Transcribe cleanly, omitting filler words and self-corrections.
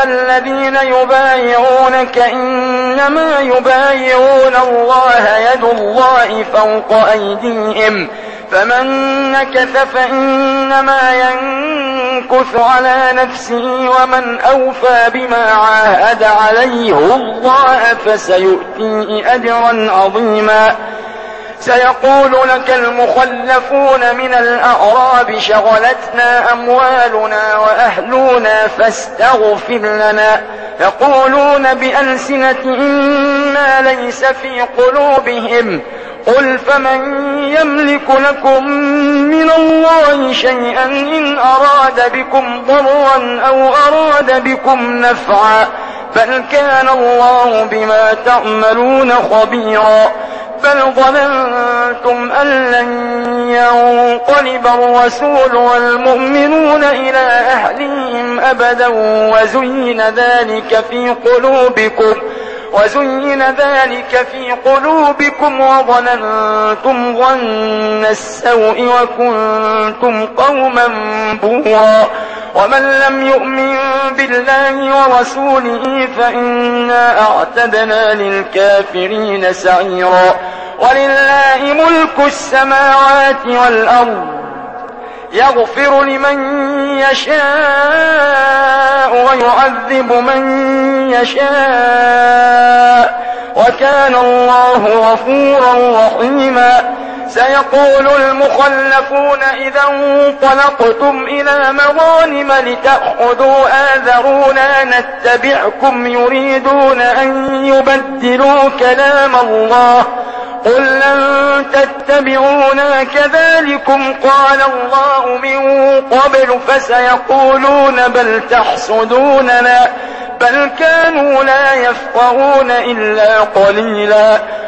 الذين يبايعونك إنما يبايعون الله يد الله فوق أيديهم فمن نكث فإنما ينكث على نفسه ومن أوفى بما عاهد عليه الله فسيؤتيه أجرا عظيما. سيقول لك المخلفون من الأعراب شغلتنا أموالنا وأهلنا فاستغفر لنا يقولون بألسنتهم ما ليس في قلوبهم قل فمن يملك لكم من الله شيئا إن أراد بكم ضرا أو أراد بكم نفعا بل كان الله بما تعملون خبيرا. بل ظننتم أن لن ينقلب الرسول والمؤمنون إلى أهلهم أبدا وزين ذلك في قلوبكم وظننتم ظن السوء وكنتم قوما بورا. ومن لم يؤمن بالله ورسوله فإنا أعتدنا للكافرين سعيرا. ولله ملك السماوات والأرض يغفر لمن يشاء ويعذب من يشاء وكان الله غفورا رحيما. سيقول المخلفون إذا انطلقتم إلى مغانم لتأخذوا آذرونا نتبعكم يريدون أن يبدلوا كلام الله قل لن تتبعونا كذلكم قال الله من قبل فسيقولون بل تحسدوننا بل كانوا لا يفقهون إلا قليلا.